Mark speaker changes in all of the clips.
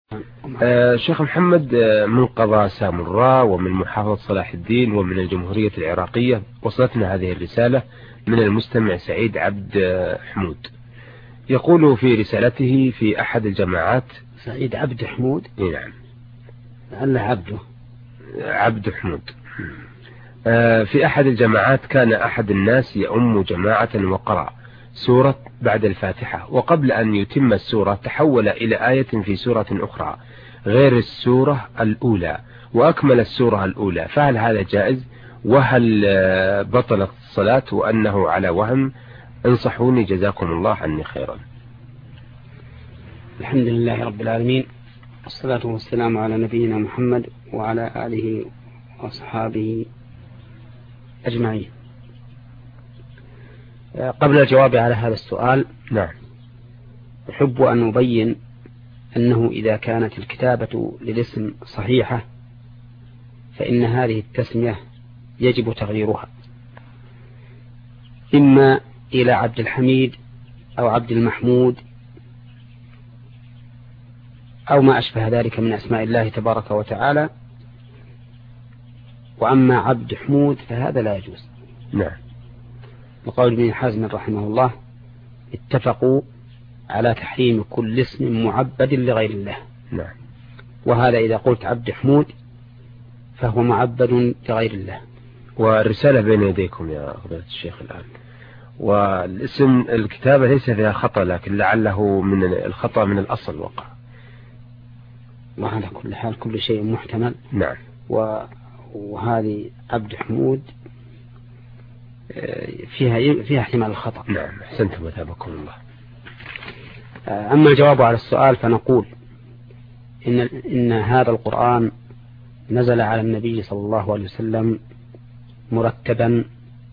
Speaker 1: شيخ محمد، من قضاء سامراء ومن محافظة صلاح الدين ومن الجمهورية العراقية وصلتنا هذه الرسالة من المستمع سعيد عبد حمود. يقول في رسالته: في أحد الجماعات.
Speaker 2: سعيد عبد حمود؟
Speaker 1: نعم،
Speaker 2: لعل
Speaker 1: عبد حمود. في أحد الجماعات كان أحد الناس يؤم جماعة وقرأ سورة بعد الفاتحة، وقبل أن يتم السورة تحول إلى آية في سورة أخرى غير السورة الأولى وأكمل السورة الأولى، فهل هذا جائز؟ وهل بطلت الصلاة وأنه على وهم؟ انصحوني جزاكم الله عني خيرا.
Speaker 2: الحمد لله رب العالمين، والصلاة والسلام على نبينا محمد وعلى آله وأصحابه أجمعين. قبل الجواب على هذا السؤال،
Speaker 1: نعم،
Speaker 2: أحب أن أبين أنه إذا كانت الكتابة للاسم صحيحة فإن هذه التسمية يجب تغييرها، إما إلى عبد الحميد أو عبد المحمود أو ما أشبه ذلك من أسماء الله تبارك وتعالى. وأما عبد حمود فهذا لا يجوز.
Speaker 1: نعم.
Speaker 2: وقول ابن حزم رحمه الله: اتفقوا على تحريم كل اسم معبد لغير الله.
Speaker 1: نعم.
Speaker 2: وهذا إذا قلت عبد حمود فهو معبد لغير الله.
Speaker 1: والرسالة بين يديكم يا فضيلة الشيخ الآن، والاسم الكتابة ليس فيها خطأ، لكن لعله من الخطأ من الأصل وقع.
Speaker 2: وعلى كل حال كل شيء محتمل.
Speaker 1: نعم.
Speaker 2: وهذه عبد حمود فيها احتمال الخطأ.
Speaker 1: نعم، أحسنتم وثابكم الله.
Speaker 2: أما الجواب على السؤال فنقول إن هذا القرآن نزل على النبي صلى الله عليه وسلم مرتبا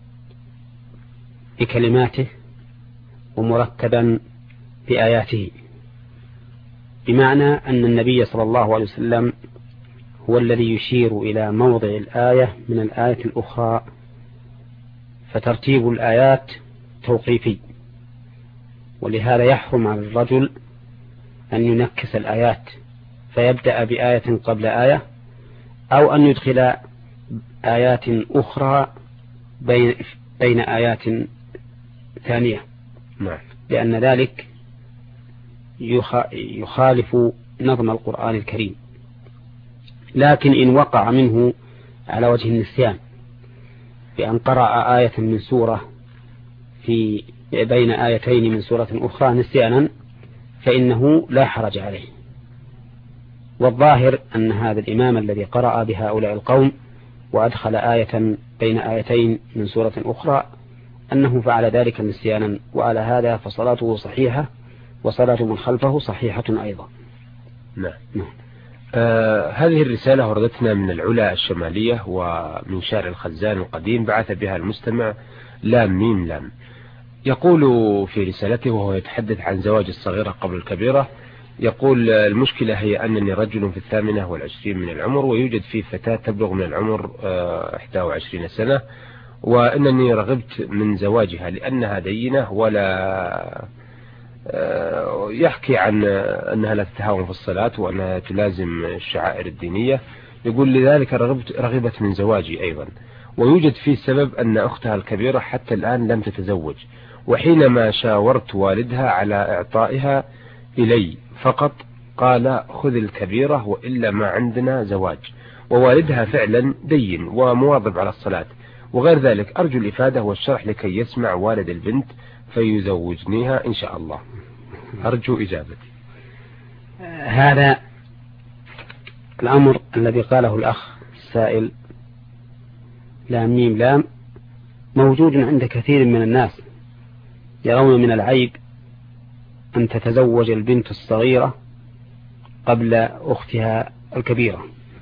Speaker 2: بكلماته ومرتبا بآياته، بمعنى أن النبي صلى الله عليه وسلم هو الذي يشير إلى موضع الآية من الآية الأخرى، فترتيب الآيات توقيفي، ولهذا يحرم على الرجل أن ينكس الآيات فيبدأ بآية قبل آية، أو أن يدخل آيات أخرى بين آيات ثانية.
Speaker 1: نعم.
Speaker 2: لأن ذلك يخالف نظم القرآن الكريم. لكن إن وقع منه على وجه النسيان بأن قرأ آية من سورة في بين آيتين من سورة أخرى نسيانا فإنه لا حرج عليه. والظاهر أن هذا الإمام الذي قرأ بهؤلاء القوم وأدخل آية بين آيتين من سورة أخرى أنه فعل ذلك نسيانا، وعلى هذا فصلاته صحيحة وصلاة من خلفه صحيحة أيضا.
Speaker 1: نعم. هذه الرسالة وردتنا من العلا الشمالية ومن شارع الخزان القديم، بعث بها المستمع لام ميم لام. يقول في رسالته وهو يتحدث عن زواج الصغيرة قبل الكبيرة، يقول: المشكلة هي أنني رجل في 28 من العمر، ويوجد في فتاة تبلغ من العمر 21 سنة، وأنني رغبت من زواجها لأنها دينة ولا يحكي عن أنها لا تتهاون في الصلاة وأنها تلازم الشعائر الدينية. يقول: لذلك رغبت من زواجي أيضا. ويوجد فيه سبب أن أختها الكبيرة حتى الآن لم تتزوج، وحينما شاورت والدها على إعطائها إلي فقط قال: خذ الكبيرة وإلا ما عندنا زواج. ووالدها فعلا دين ومواظب على الصلاة وغير ذلك. أرجو الإفادة والشرح لكي يسمع والد البنت فيزوجنيها إن شاء الله. أرجو إجابتي.
Speaker 2: هذا الأمر الذي قاله الأخ السائل لام ميم لام موجود عند كثير من الناس، يرون من العيب أن تتزوج البنت الصغيرة قبل أختها الكبيرة،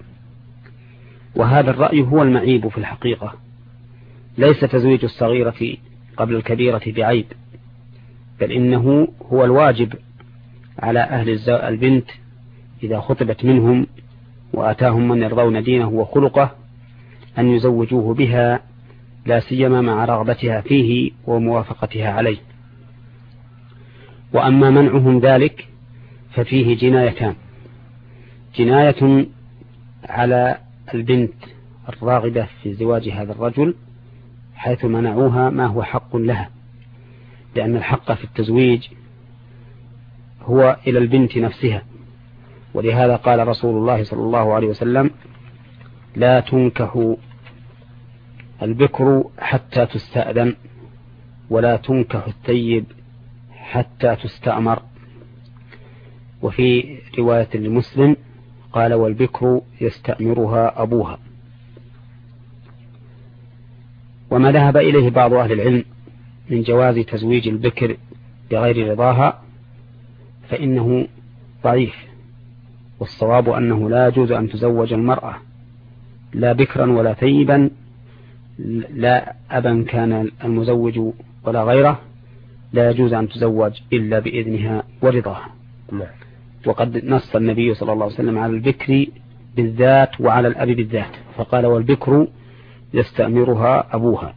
Speaker 2: وهذا الرأي هو المعيب في الحقيقة. ليس تزويج الصغيرة قبل الكبيرة بعيب، بل إنه هو الواجب على أهل البنت إذا خطبت منهم وآتاهم من يرضون دينه وخلقه أن يزوجوه بها، لا سيما مع رغبتها فيه وموافقتها عليه. وأما منعهم ذلك ففيه جنايتان: جناية على البنت الراغبة في زواج هذا الرجل، حيث منعوها ما هو حق لها، لأن الحق في التزويج هو إلى البنت نفسها. ولهذا قال رسول الله صلى الله عليه وسلم: لا تنكح البكر حتى تستأذن، ولا تنكح الثيب حتى تستأمر. وفي رواية لمسلم قال: والبكر يستأمرها أبوها. وما ذهب إليه بعض أهل العلم من جواز تزويج البكر بغير رضاها فإنه ضعيف، والصواب أنه لا يجوز أن تزوج المرأة لا بكرا ولا ثيبا، لا أبا كان المزوج ولا غيره، لا يجوز أن تزوج إلا بإذنها ورضاها. وقد نص النبي صلى الله عليه وسلم على البكر بالذات وعلى الأب بالذات، فقال: والبكر يستأمرها أبوها.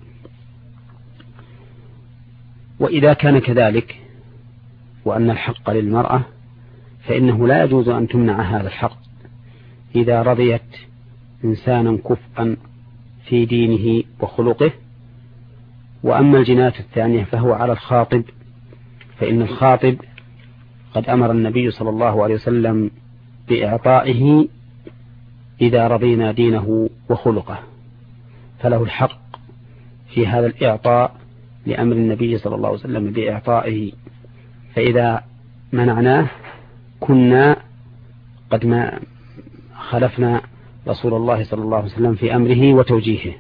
Speaker 2: وإذا كان كذلك وأن الحق للمرأة، فإنه لا يجوز أن تمنع هذا الحق إذا رضيت إنسانا كفءا في دينه وخلقه. وأما الجناية الثانية فهو على الخاطب، فإن الخاطب قد أمر النبي صلى الله عليه وسلم بإعطائه إذا رضينا دينه وخلقه، فله الحق في هذا الإعطاء لأمر النبي صلى الله عليه وسلم بإعطائه. فإذا منعناه كنا قد ما خلفنا رسول الله صلى الله عليه وسلم في أمره وتوجيهه.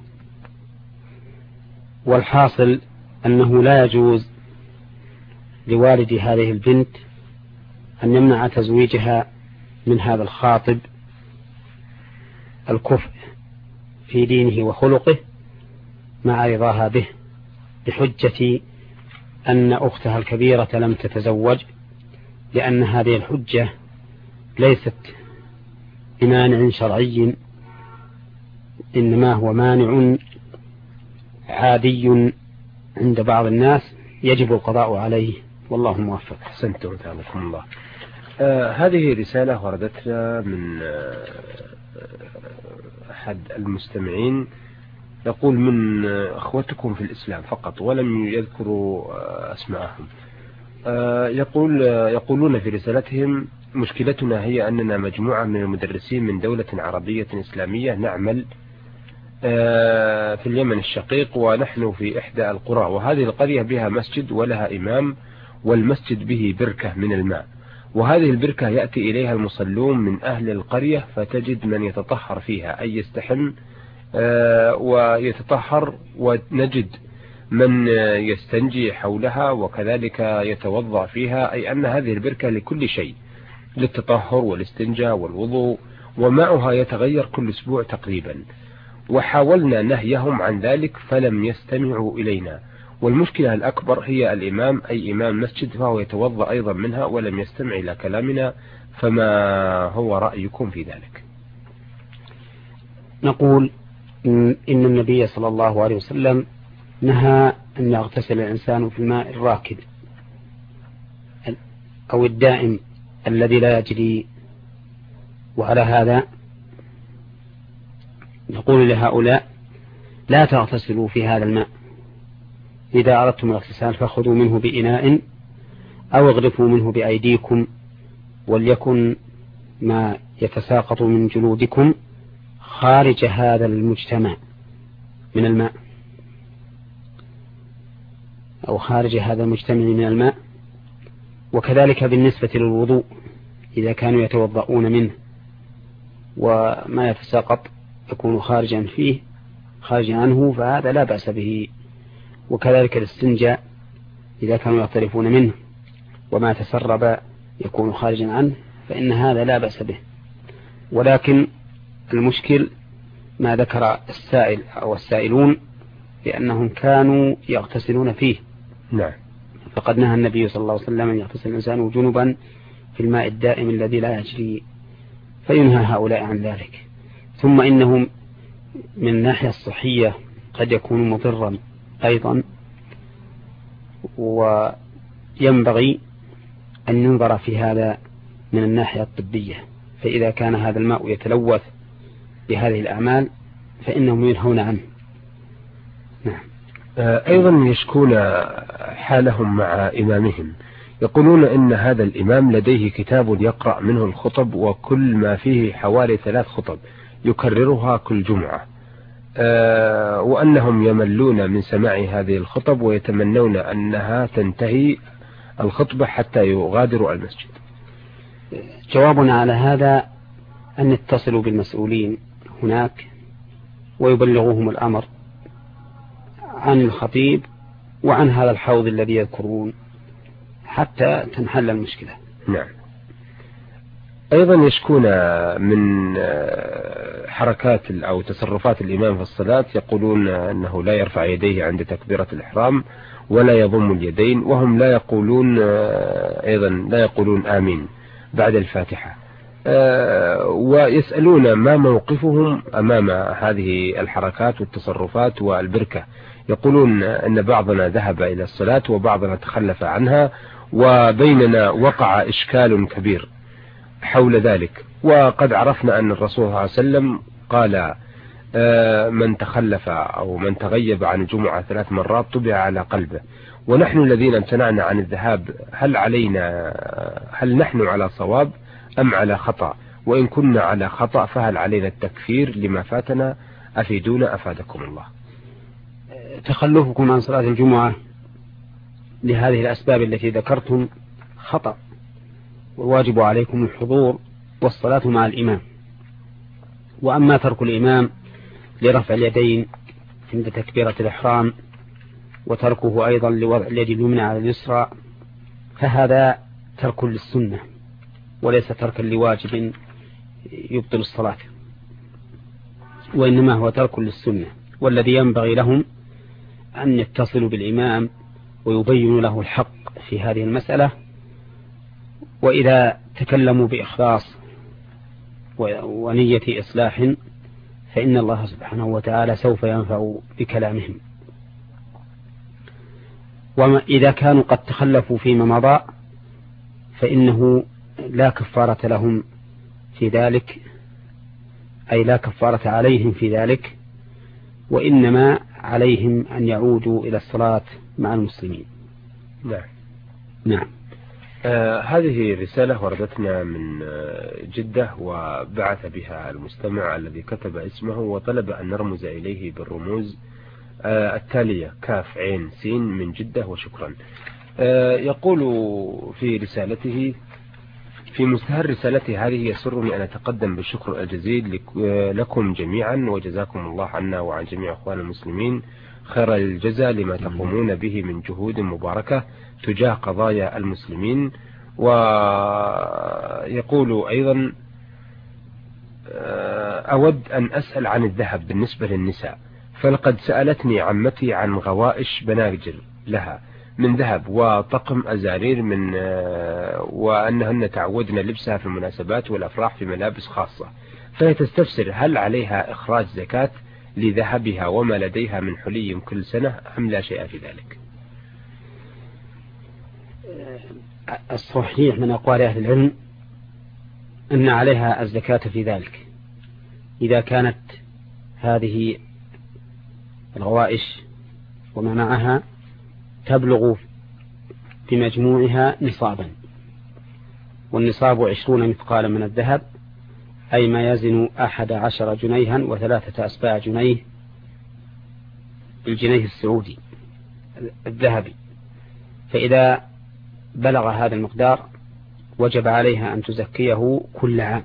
Speaker 2: والحاصل أنه لا يجوز لوالد هذه البنت أن يمنع تزويجها من هذا الخاطب الكفء في دينه وخلقه مع رضاها به، بحجة أن أختها الكبيرة لم تتزوج، لأن هذه الحجة ليست بمانع شرعي، إنما هو مانع عادي عند بعض الناس يجب القضاء عليه، والله موفق.
Speaker 1: أحسنتم، ثابكم الله. هذه رسالة وردتنا من أحد المستمعين، يقول: من أخوتكم في الإسلام فقط، ولم يذكروا أسماءهم. يقولون في رسالتهم: مشكلتنا هي أننا مجموعة من المدرسين من دولة عربية إسلامية نعمل في اليمن الشقيق، ونحن في إحدى القرى، وهذه القرية بها مسجد ولها إمام، والمسجد به بركة من الماء، وهذه البركة يأتي إليها المصلون من أهل القرية، فتجد من يتطهر فيها، أي يستحم ويتطهر، ونجد من يستنجي حولها وكذلك يتوضأ فيها، أي أن هذه البركة لكل شيء، للتطهر والاستنجاء والوضوء، وماؤها يتغير كل أسبوع تقريبا. وحاولنا نهيهم عن ذلك فلم يستمعوا إلينا، والمشكلة الأكبر هي الإمام، أي إمام مسجد، فهو يتوضأ أيضا منها ولم يستمع إلى كلامنا، فما هو رأيكم في ذلك؟
Speaker 2: نقول إن النبي صلى الله عليه وسلم نهى أن يغتسل الإنسان في الماء الراكد أو الدائم الذي لا يجري. وعلى هذا نقول لهؤلاء: لا تغتسلوا في هذا الماء، إذا أردتم الاغتسال فخذوا منه بإناء أو اغرفوا منه بأيديكم، وليكن ما يتساقط من جلودكم خارج هذا المجتمع من الماء، أو خارج هذا المجتمع من الماء. وكذلك بالنسبة للوضوء، إذا كانوا يتوضؤون منه وما يتساقط يكون خارجا فيه خارجا عنه، فهذا لا بأس به. وكذلك الاستنجاء، إذا كانوا يغترفون منه وما تسرب يكون خارجا عنه، فإن هذا لا بأس به. ولكن المشكل ما ذكر السائل أو السائلون، لأنهم كانوا يغتسلون فيه.
Speaker 1: نعم.
Speaker 2: فقد نهى النبي صلى الله عليه وسلم أن يغتسل الإنسان جنبا في الماء الدائم الذي لا يجري، فينهى هؤلاء عن ذلك. ثم إنهم من الناحية الصحية قد يكون مضرا أيضا، وينبغي أن ينظر في هذا من الناحية الطبية، فإذا كان هذا الماء يتلوث بهذه الأعمال فإنهم ينهون عنه. نعم.
Speaker 1: أيضا يشكون حالهم مع إمامهم، يقولون إن هذا الإمام لديه كتاب يقرأ منه الخطب، وكل ما فيه حوالي 3 خطب يكررها كل جمعة، وأنهم يملون من سماع هذه الخطب ويتمنون أنها تنتهي الخطبة حتى يغادروا المسجد.
Speaker 2: جوابنا على هذا أن يتصلوا بالمسؤولين هناك ويبلغوهم الأمر عن الخطيب وعن هذا الحوض الذي يذكرون حتى تنحل المشكلة.
Speaker 1: نعم. أيضا يشكون من حركات أو تصرفات الإمام في الصلاة، يقولون أنه لا يرفع يديه عند تكبيرة الإحرام ولا يضم اليدين، وهم لا يقولون أيضا لا يقولون آمين بعد الفاتحة، ويسألون ما موقفهم أمام هذه الحركات والتصرفات والبركة. يقولون أن بعضنا ذهب إلى الصلاة وبعضنا تخلف عنها، وبيننا وقع إشكال كبير حول ذلك، وقد عرفنا أن الرسول صلى الله عليه وسلم قال من تخلف أو من تغيب عن الجمعة 3 مرات طبع على قلبه، ونحن الذين امتنعنا عن الذهاب هل نحن على صواب أم على خطأ؟ وإن كنا على خطأ فهل علينا التكفير لما فاتنا؟ أفيدونا أفادكم الله.
Speaker 2: تخلفكم عن صلاة الجمعة لهذه الأسباب التي ذكرتم خطأ، والواجب عليكم الحضور والصلاة مع الإمام. وأما ترك الإمام لرفع اليدين عند تكبيرة الإحرام وتركه أيضا لوضع اليد اليمنى على اليسرى فهذا ترك للسنة وليس تركا لواجب يبطل الصلاة، وإنما هو ترك للسنة. والذي ينبغي لهم أن يتصلوا بالإمام ويبينوا له الحق في هذه المسألة، وإذا تكلموا بإخلاص ونية إصلاح فإن الله سبحانه وتعالى سوف ينفع بكلامهم. وإذا كانوا قد تخلفوا فيما مضى فإنه لا كفارة لهم في ذلك، أي لا كفارة عليهم في ذلك، وإنما عليهم أن يعودوا إلى الصلاة مع المسلمين.
Speaker 1: نعم.
Speaker 2: نعم.
Speaker 1: هذه رسالة وردتنا من جدة، وبعث بها المستمع الذي كتب اسمه وطلب أن نرمز إليه بالرموز التالية: كاف عين سين من جدة وشكرا. يقول في رسالته: في مستهل رسالتي هذه يسرني أن أتقدم بالشكر الجزيل لكم جميعا، وجزاكم الله عنا وعن جميع أخوان المسلمين خير الجزاء لما تقومون به من جهود مباركة تجاه قضايا المسلمين. ويقول أيضا: أود أن أسأل عن الذهب بالنسبة للنساء، فلقد سألتني عمتي عن غوائش بناجر لها من ذهب وطقم أزارير وأنهن تعودن لبسها في المناسبات والأفراح في ملابس خاصة، فهي تستفسر هل عليها إخراج زكاة لذهبها وما لديها من حلي كل سنة أم لا شيء في ذلك؟
Speaker 2: الصحيح من أقوال أهل العلم أن عليها الزكاة في ذلك إذا كانت هذه الغوائش وما معها تبلغ بمجموعها نصابا، والنصاب 20 مثقالا من الذهب، أي ما يزن 11 جنيها و3 أسباع جنيه الجنيه السعودي الذهبي. فإذا بلغ هذا المقدار وجب عليها أن تزكيه كل عام،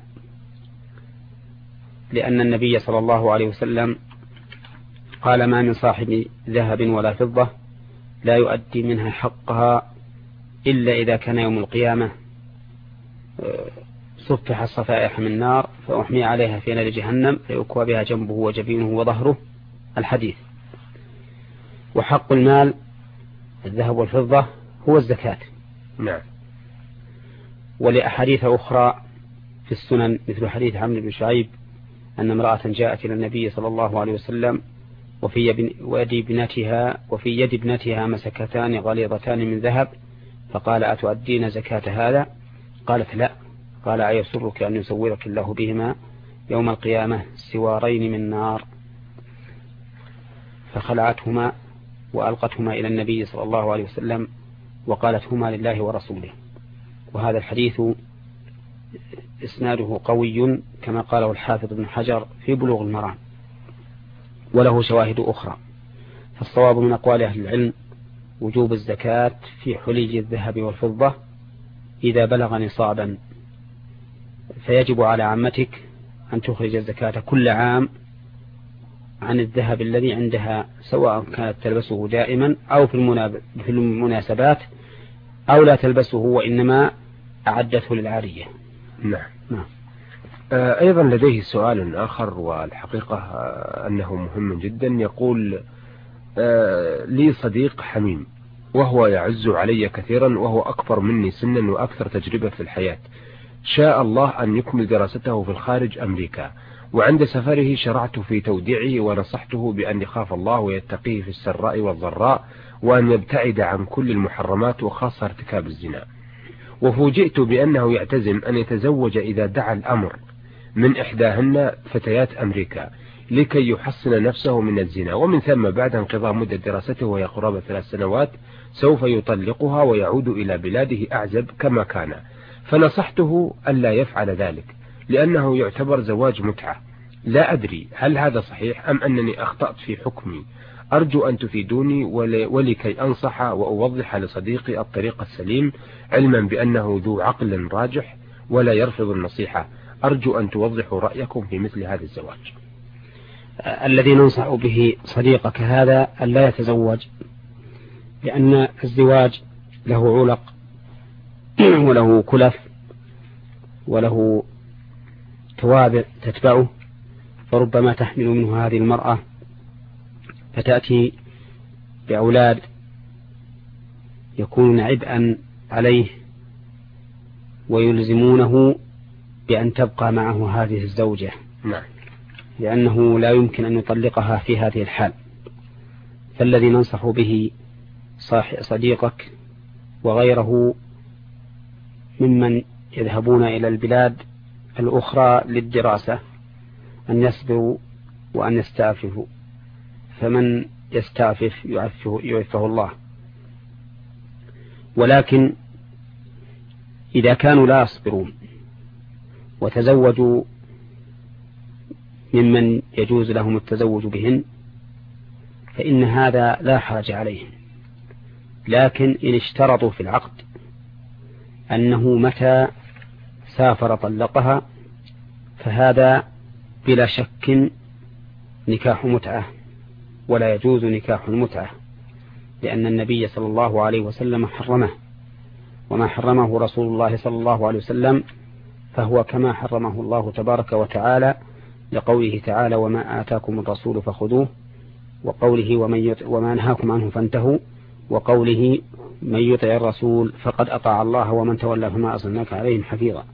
Speaker 2: لأن النبي صلى الله عليه وسلم قال: ما من صاحب ذهب ولا فضة لا يؤدي منها حقها إلا إذا كان يوم القيامة صفح الصفائح من نار فأحمي عليها في نار جهنم فيكوى بها جنبه وجبينه وظهره، الحديث. وحق المال الذهب والفضة هو الزكاة.
Speaker 1: نعم.
Speaker 2: ولأحاديث أخرى في السنن مثل حديث عمرو بن شعيب أن امرأة جاءت إلى النبي صلى الله عليه وسلم وفي يد ابنتها مسكتان غليظتان من ذهب، فقال: أتؤدين زكاة هذا؟ قالت: لا. قال أيسرك أن يصورك الله بهما يوم القيامة سوارين من نار، فخلعتهما وألقتهما إلى النبي صلى الله عليه وسلم وقالت هما لله ورسوله. وهذا الحديث إسناده قوي كما قاله الحافظ ابن حجر في بلوغ المرام، وله شواهد أخرى. فالصواب من أقوال أهل العلم وجوب الزكاة في حلي الذهب والفضة إذا بلغ نصابا، فيجب على عمتك أن تخرج الزكاة كل عام عن الذهب الذي عندها، سواء كانت تلبسه دائما أو في المناسبات، أو لا تلبسه وإنما أعدته للعارية.
Speaker 1: نعم. أيضا لديه سؤال آخر، والحقيقة أنه مهم جدا. يقول: لي صديق حميم وهو يعز علي كثيرا، وهو أكبر مني سنا وأكثر تجربة في الحياة. شاء الله أن يكمل دراسته في الخارج أمريكا، وعند سفره شرعت في توديعه ونصحته بأن يخاف الله ويتقيه في السراء والضراء، وأن يبتعد عن كل المحرمات وخاصة ارتكاب الزنا. وفوجئت بأنه يعتزم أن يتزوج إذا دعا الأمر من إحداهن فتيات أمريكا لكي يحصن نفسه من الزنا، ومن ثم بعد انقضاء مدة دراسته وهي قرابة 3 سنوات سوف يطلقها ويعود إلى بلاده أعزب كما كان. فنصحته ألا يفعل ذلك لأنه يعتبر زواج متعة. لا أدري هل هذا صحيح أم أنني أخطأت في حكمي. أرجو أن تفيدوني ولكي أنصح وأوضح لصديقي الطريق السليم، علما بأنه ذو عقل راجح ولا يرفض النصيحة. أرجو أن توضحوا رأيكم في مثل هذا الزواج.
Speaker 2: الذي ننصح به صديقك هذا أن لا يتزوج، لأن الزواج له علق وله كلف وله توابع تتبعه، فربما تحمل منه هذه المرأة فتأتي بأولاد يكون عبئا عليه ويلزمونه بأن تبقى معه هذه الزوجة.
Speaker 1: نعم.
Speaker 2: لأنه لا يمكن أن يطلقها في هذه الحال. فالذي ننصح به صديقك وغيره ممن يذهبون إلى البلاد الأخرى للدراسة أن يصبروا وأن يستعففوا، فمن يستعفف يعفه الله. ولكن إذا كانوا لا يصبرون وتزوجوا ممن يجوز لهم التزوج بهن فإن هذا لا حرج عليهم، لكن إن اشترطوا في العقد أنه متى سافر طلقها فهذا بلا شك نكاح متعة، ولا يجوز نكاح المتعة، لأن النبي صلى الله عليه وسلم حرمه، وما حرمه رسول الله صلى الله عليه وسلم فهو كما حرمه الله تبارك وتعالى، لقوله تعالى: وما آتاكم الرسول فخذوه، وقوله: وما نهاكم عنه فانتهوا، وقوله: من يطع الرسول فقد أطاع الله ومن تولى فما أرسلناك عليهم حفيظا.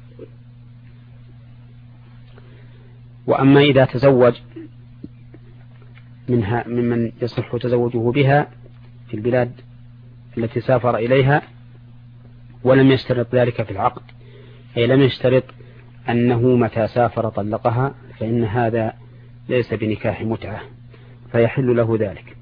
Speaker 2: وأما إذا تزوج ممن يصح تزوجه بها في البلاد التي سافر إليها ولم يشترط ذلك في العقد، أي لم يشترط أنه متى سافر طلقها، فإن هذا ليس بنكاح متعة فيحل له ذلك.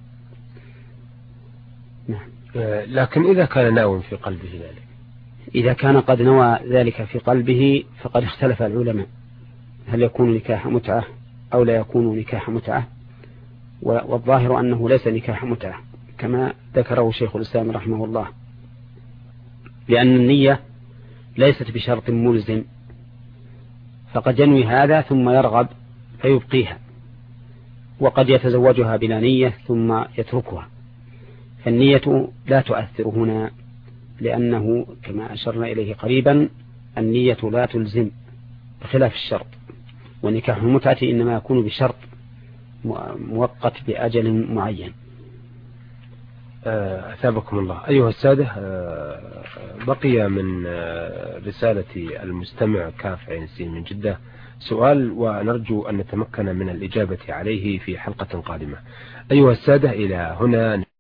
Speaker 1: نعم. لكن إذا كان ناوٍ في قلبه ذلك،
Speaker 2: إذا كان قد نوى ذلك في قلبه فقد اختلف العلماء هل يكون نكاح متعة أو لا يكون نكاح متعة، والظاهر أنه ليس نكاح متعة كما ذكره شيخ الإسلام رحمه الله، لأن النية ليست بشرط ملزم، فقد ينوي هذا ثم يرغب فيبقيها، وقد يتزوجها بلا نية ثم يتركها، فالنية لا تؤثر هنا، لأنه كما أشرنا إليه قريبا النية لا تلزم بخلاف الشرط، ونكاح المتعة إنما يكون بشرط مؤقت بأجل معين.
Speaker 1: أثابكم الله. أيها السادة، بقي من رسالة المستمع كاف عين السين من جدة سؤال، ونرجو أن نتمكن من الإجابة عليه في حلقة قادمة. أيها السادة، إلى هنا